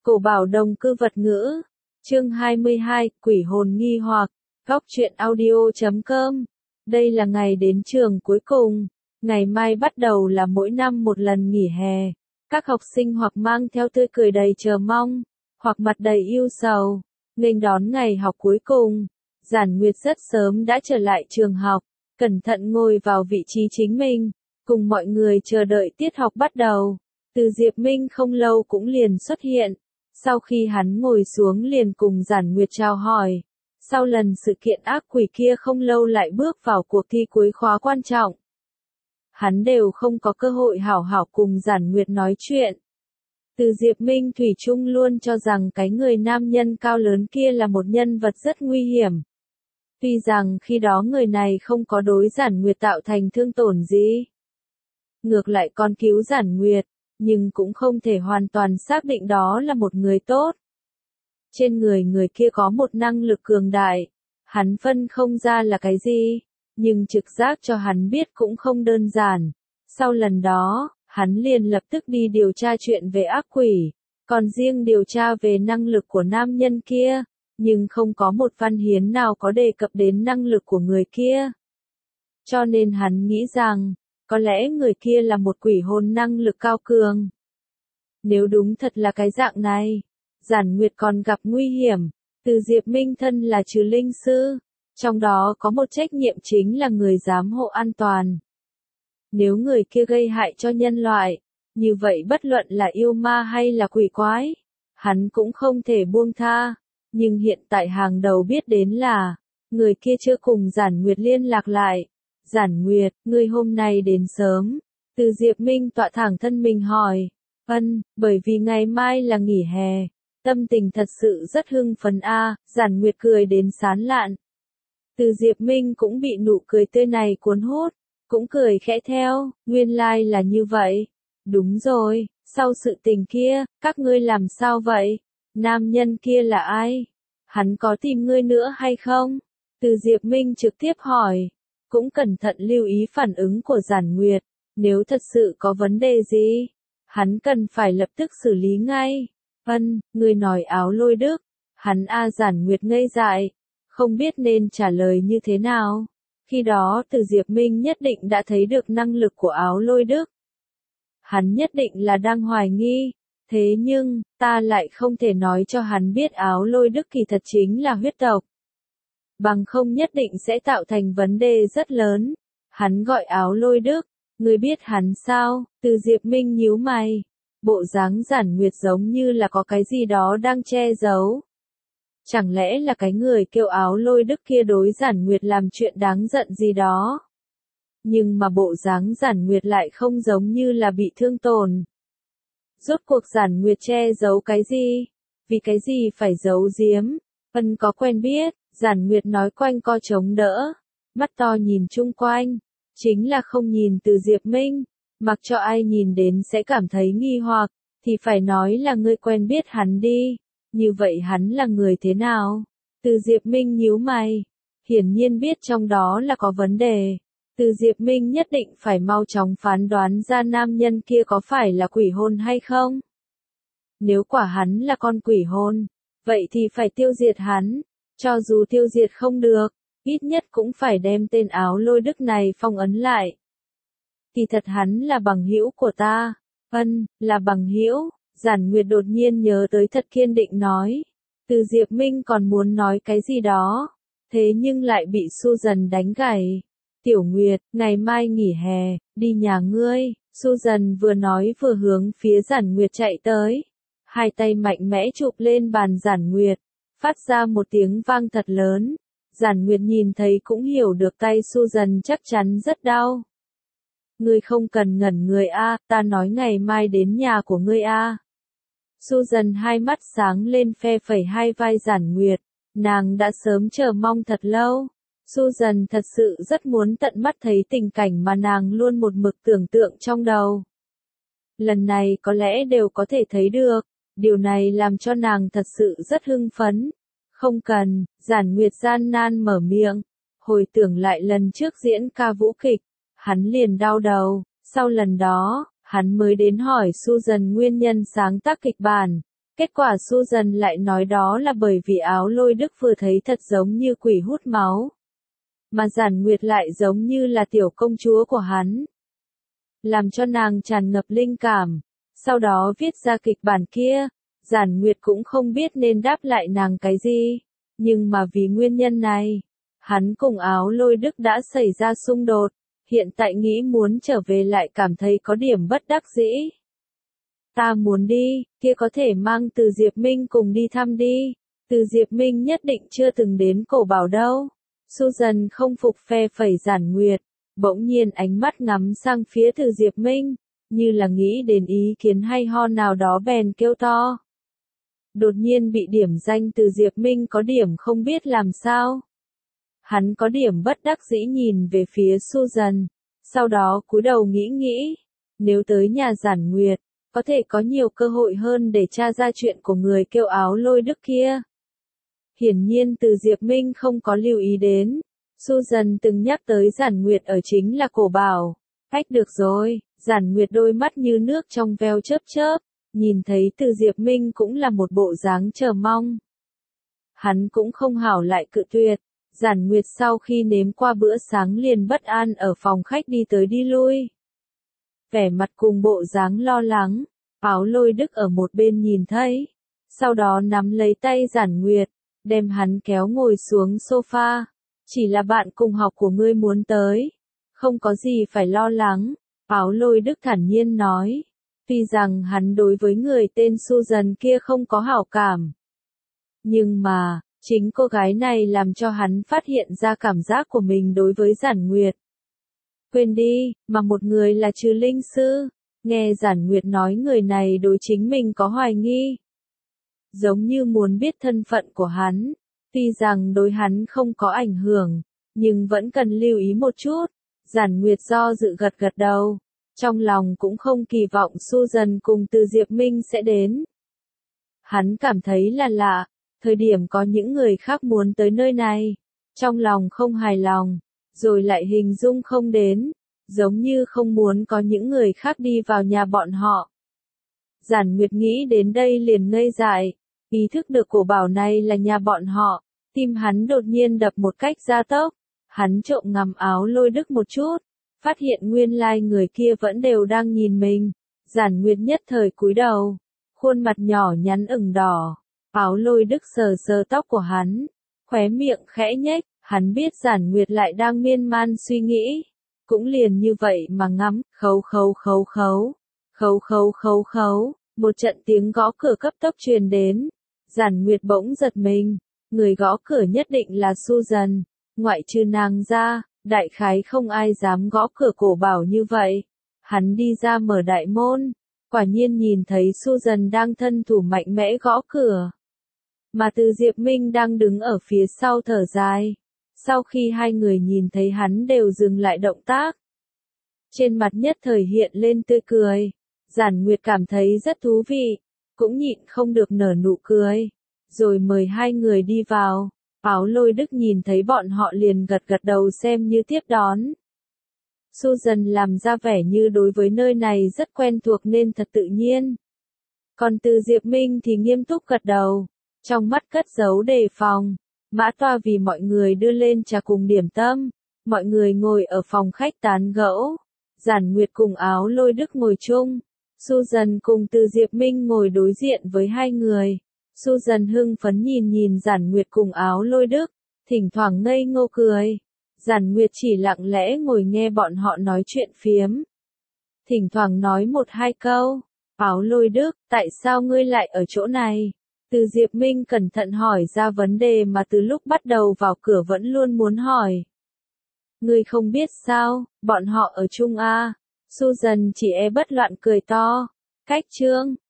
Cổ bảo đồng cư vật ngữ. Chương 22, quỷ hồn nghi hoặc. Góc truyện audio.com. Đây là ngày đến trường cuối cùng. Ngày mai bắt đầu là mỗi năm một lần nghỉ hè. Các học sinh hoặc mang theo tươi cười đầy chờ mong, hoặc mặt đầy ưu sầu, nghênh đón ngày học cuối cùng. Giản Nguyệt rất sớm đã trở lại trường học, cẩn thận ngồi vào vị trí chính mình, cùng mọi người chờ đợi tiết học bắt đầu. Từ Diệp Minh không lâu cũng liền xuất hiện. Sau khi hắn ngồi xuống liền cùng Giản Nguyệt chào hỏi. Sau lần sự kiện ác quỷ kia không lâu lại bước vào cuộc thi cuối khóa quan trọng. Hắn đều không có cơ hội hảo hảo cùng Giản Nguyệt nói chuyện. Từ Diệp Minh thủy chung luôn cho rằng cái người nam nhân cao lớn kia là một nhân vật rất nguy hiểm. Tuy rằng khi đó người này không có đối Giản Nguyệt tạo thành thương tổn gì. Ngược lại còn cứu Giản Nguyệt, nhưng cũng không thể hoàn toàn xác định đó là một người tốt. Trên người kia có một năng lực cường đại, hắn phân không ra là cái gì, nhưng trực giác cho hắn biết cũng không đơn giản. Sau lần đó, hắn liền lập tức đi điều tra chuyện về ác quỷ, còn riêng điều tra về năng lực của nam nhân kia, nhưng không có một văn hiến nào có đề cập đến năng lực của người kia. Cho nên hắn nghĩ rằng, có lẽ người kia là một quỷ hồn năng lực cao cường. Nếu đúng thật là cái dạng này, Giản Nguyệt còn gặp nguy hiểm. Từ Diệp Minh thân là trừ linh sư, trong đó có một trách nhiệm chính là người giám hộ an toàn. Nếu người kia gây hại cho nhân loại, như vậy bất luận là yêu ma hay là quỷ quái, hắn cũng không thể buông tha. Nhưng hiện tại hàng đầu biết đến là, người kia chưa cùng Giản Nguyệt liên lạc lại. Giản Nguyệt, ngươi hôm nay đến sớm. Từ Diệp Minh tọa thẳng thân mình hỏi. Bởi vì ngày mai là nghỉ hè. Tâm tình thật sự rất hưng phấn a. Giản Nguyệt cười đến sán lạn. Từ Diệp Minh cũng bị nụ cười tươi này cuốn hút, cũng cười khẽ theo, nguyên lai là như vậy. Đúng rồi, sau sự tình kia, các ngươi làm sao vậy? Nam nhân kia là ai? Hắn có tìm ngươi nữa hay không? Từ Diệp Minh trực tiếp hỏi, cũng cẩn thận lưu ý phản ứng của Giản Nguyệt, nếu thật sự có vấn đề gì, hắn cần phải lập tức xử lý ngay. Ngươi nói Áo Lôi Đức, hắn Giản Nguyệt ngây dại, không biết nên trả lời như thế nào. Khi đó Từ Diệp Minh nhất định đã thấy được năng lực của Áo Lôi Đức. Hắn nhất định là đang hoài nghi, thế nhưng, ta lại không thể nói cho hắn biết Áo Lôi Đức kỳ thật chính là huyết tộc. Bằng không nhất định sẽ tạo thành vấn đề rất lớn. Hắn gọi Áo Lôi Đức, ngươi biết hắn sao? Từ Diệp Minh nhíu mày. Bộ dáng Giản Nguyệt giống như là có cái gì đó đang che giấu. Chẳng lẽ là cái người kêu Áo Lôi Đức kia đối Giản Nguyệt làm chuyện đáng giận gì đó? Nhưng mà bộ dáng Giản Nguyệt lại không giống như là bị thương tổn. Rốt cuộc Giản Nguyệt che giấu cái gì? Vì cái gì phải giấu giếm? Có quen biết, Giản Nguyệt nói quanh co chống đỡ, mắt to nhìn chung quanh, chính là không nhìn Từ Diệp Minh, mặc cho ai nhìn đến sẽ cảm thấy nghi hoặc, thì phải nói là ngươi quen biết hắn đi, như vậy hắn là người thế nào? Từ Diệp Minh nhíu mày, hiển nhiên biết trong đó là có vấn đề. Từ Diệp Minh nhất định phải mau chóng phán đoán ra nam nhân kia có phải là quỷ hồn hay không. Nếu quả hắn là con quỷ hồn, vậy thì phải tiêu diệt hắn. Cho dù tiêu diệt không được, ít nhất cũng phải đem tên Áo Lôi Đức này phong ấn lại. Kỳ thật hắn là bằng hữu của ta. Là bằng hữu. Giản Nguyệt đột nhiên nhớ tới thật kiên định nói. Từ Diệp Minh còn muốn nói cái gì đó, thế nhưng lại bị Susan đánh gãy. Tiểu Nguyệt, ngày mai nghỉ hè, đi nhà ngươi. Susan vừa nói vừa hướng phía Giản Nguyệt chạy tới. Hai tay mạnh mẽ chụp lên bàn Giản Nguyệt, phát ra một tiếng vang thật lớn. Giản Nguyệt nhìn thấy cũng hiểu được tay Susan chắc chắn rất đau. Ngươi không cần ngẩn người ta nói ngày mai đến nhà của ngươi Susan hai mắt sáng lên phe phẩy hai vai Giản Nguyệt, nàng đã sớm chờ mong thật lâu. Susan thật sự rất muốn tận mắt thấy tình cảnh mà nàng luôn một mực tưởng tượng trong đầu. Lần này có lẽ đều có thể thấy được, điều này làm cho nàng thật sự rất hưng phấn. Không cần, Giản Nguyệt gian nan mở miệng, hồi tưởng lại lần trước diễn ca vũ kịch, hắn liền đau đầu, sau lần đó, hắn mới đến hỏi Susan nguyên nhân sáng tác kịch bản, Kết quả Susan lại nói đó là bởi vì Áo Lôi Đức vừa thấy thật giống như quỷ hút máu. Mà Giản Nguyệt lại giống như là tiểu công chúa của hắn. Làm cho nàng tràn ngập linh cảm. Sau đó viết ra kịch bản kia, Giản Nguyệt cũng không biết nên đáp lại nàng cái gì. Nhưng mà vì nguyên nhân này, hắn cùng Áo Lôi Đức đã xảy ra xung đột. Hiện tại nghĩ muốn trở về lại cảm thấy có điểm bất đắc dĩ. Ta muốn đi, kia có thể mang Từ Diệp Minh cùng đi thăm đi. Từ Diệp Minh nhất định chưa từng đến Cổ Bảo đâu. Susan không phục phe phẩy Giản Nguyệt, bỗng nhiên ánh mắt ngắm sang phía Từ Diệp Minh, như là nghĩ đến ý kiến hay ho nào đó bèn kêu to. Đột nhiên bị điểm danh Từ Diệp Minh có điểm không biết làm sao. Hắn có điểm bất đắc dĩ nhìn về phía Susan, sau đó cúi đầu nghĩ, nếu tới nhà Giản Nguyệt, có thể có nhiều cơ hội hơn để tra ra chuyện của người kêu Áo Lôi Đức kia. Hiển nhiên Từ Diệp Minh không có lưu ý đến. Susan từng nhắc tới Giản Nguyệt ở chính là Cổ Bảo. Ách được rồi, Giản Nguyệt đôi mắt như nước trong veo chớp chớp, nhìn thấy Từ Diệp Minh cũng là một bộ dáng chờ mong. Hắn cũng không hảo lại cự tuyệt. Giản Nguyệt sau khi nếm qua bữa sáng liền bất an ở phòng khách đi tới đi lui. Vẻ mặt cùng bộ dáng lo lắng, Áo Lôi Đức ở một bên nhìn thấy. Sau đó nắm lấy tay Giản Nguyệt, đem hắn kéo ngồi xuống sofa. Chỉ là bạn cùng học của ngươi muốn tới. Không có gì phải lo lắng, Áo Lôi Đức thản nhiên nói. Tuy rằng hắn đối với người tên Susan kia không có hảo cảm. Nhưng mà, chính cô gái này làm cho hắn phát hiện ra cảm giác của mình đối với Giản Nguyệt. Quên đi, mà một người là Trừ Linh Sư. Nghe Giản Nguyệt nói người này đối chính mình có hoài nghi. Giống như muốn biết thân phận của hắn. Tuy rằng đối hắn không có ảnh hưởng, nhưng vẫn cần lưu ý một chút. Giản Nguyệt do dự gật gật đầu. Trong lòng cũng không kỳ vọng Susan cùng Từ Diệp Minh sẽ đến. Hắn cảm thấy là lạ. Thời điểm có những người khác muốn tới nơi này. Trong lòng không hài lòng. Rồi lại hình dung không đến. Giống như không muốn có những người khác đi vào nhà bọn họ. Giản Nguyệt nghĩ đến đây liền ngây dại. Ý thức được Cổ Bảo này là nhà bọn họ. Tim hắn đột nhiên đập một cách gia tốc. Hắn trộm ngắm Áo Lôi Đức một chút. Phát hiện nguyên lai người kia vẫn đều đang nhìn mình. Giản Nguyệt nhất thời cúi đầu. Khuôn mặt nhỏ nhắn ửng đỏ. Áo Lôi Đức sờ sờ tóc của hắn. Khóe miệng khẽ nhếch. Hắn biết Giản Nguyệt lại đang miên man suy nghĩ. Cũng liền như vậy mà ngắm. Khấu khấu khấu khấu. Khấu khấu khấu khấu. Một trận tiếng gõ cửa cấp tốc truyền đến. Giản Nguyệt bỗng giật mình. Người gõ cửa nhất định là Susan. Ngoại trừ nàng ra, đại khái không ai dám gõ cửa Cổ Bảo như vậy. Hắn đi ra mở đại môn. Quả nhiên nhìn thấy Susan đang thân thủ mạnh mẽ gõ cửa. Mà Từ Diệp Minh đang đứng ở phía sau thở dài. Sau khi hai người nhìn thấy hắn đều dừng lại động tác. Trên mặt nhất thời hiện lên tươi cười. Giản Nguyệt cảm thấy rất thú vị. Cũng nhịn không được nở nụ cười. Rồi mời hai người đi vào. Áo Lôi Đức nhìn thấy bọn họ liền gật gật đầu xem như tiếp đón. Susan làm ra vẻ như đối với nơi này rất quen thuộc nên thật tự nhiên. Còn Từ Diệp Minh thì nghiêm túc gật đầu. Trong mắt cất giấu đề phòng. Mã toa vì mọi người đưa lên trà cùng điểm tâm. Mọi người ngồi ở phòng khách tán gẫu. Giản Nguyệt cùng Áo Lôi Đức ngồi chung. Susan cùng Từ Diệp Minh ngồi đối diện với hai người. Susan hưng phấn nhìn Giản Nguyệt cùng Áo Lôi Đức, thỉnh thoảng ngây ngô cười. Giản Nguyệt chỉ lặng lẽ ngồi nghe bọn họ nói chuyện phiếm. Thỉnh thoảng nói một hai câu. Áo Lôi Đức, tại sao ngươi lại ở chỗ này? Từ Diệp Minh cẩn thận hỏi ra vấn đề mà từ lúc bắt đầu vào cửa vẫn luôn muốn hỏi. Ngươi không biết sao, bọn họ ở chung à? Susan chỉ bất loạn cười to. Cách chương